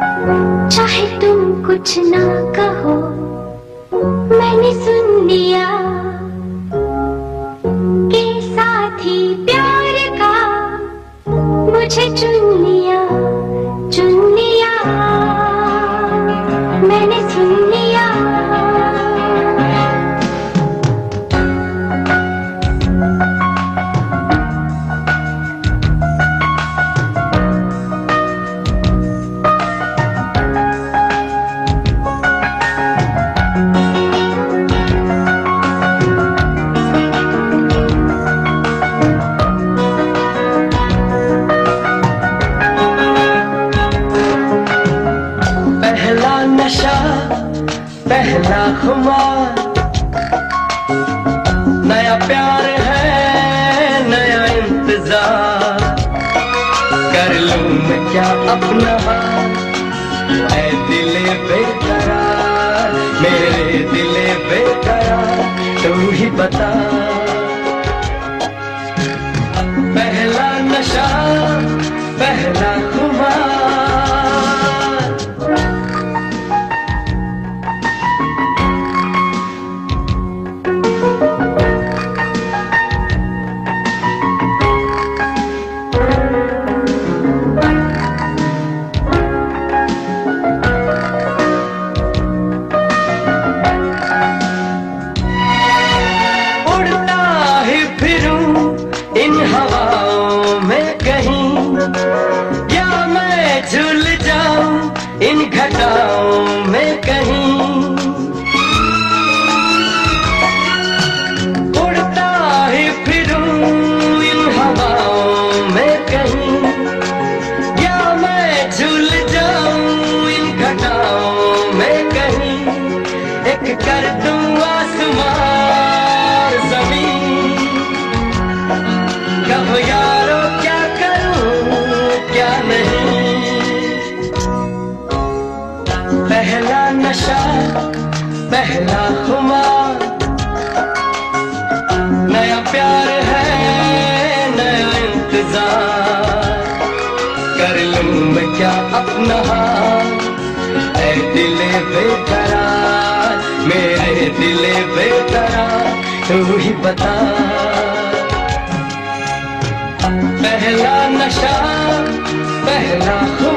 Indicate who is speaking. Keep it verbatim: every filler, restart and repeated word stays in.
Speaker 1: चाहे तुम कुछ ना कहो, मैंने सुन लिया के साथी प्यार का मुझे चुन लिया, चुन लिया, मैंने सुन लिया।
Speaker 2: नशा पहला खुमार, नया प्यार है नया इंतजार, कर लूं मैं क्या अपना ऐ दिले बेकरार, मेरे दिले बेकरार, तू ही बता। पहला नशा पहला खुमार, इन हवाओं में कहीं, या मैं झूल जाऊं इन घटाओं में कहीं, उड़ता ही फिरूं इन हवाओं में कहीं, या मैं झूल जाऊं इन घटाओं में कहीं, एक कर दूं आसमान ज़मीन, कहो यारो क्या करूं क्या नहीं। पहला नशा पहला खुमार, नया प्यार है नया इंतजार, कर लूं मैं क्या अपना ऐ दिले बेकरार, मेरे दिले बेकरार, तू ही बता। पहला नशा पहला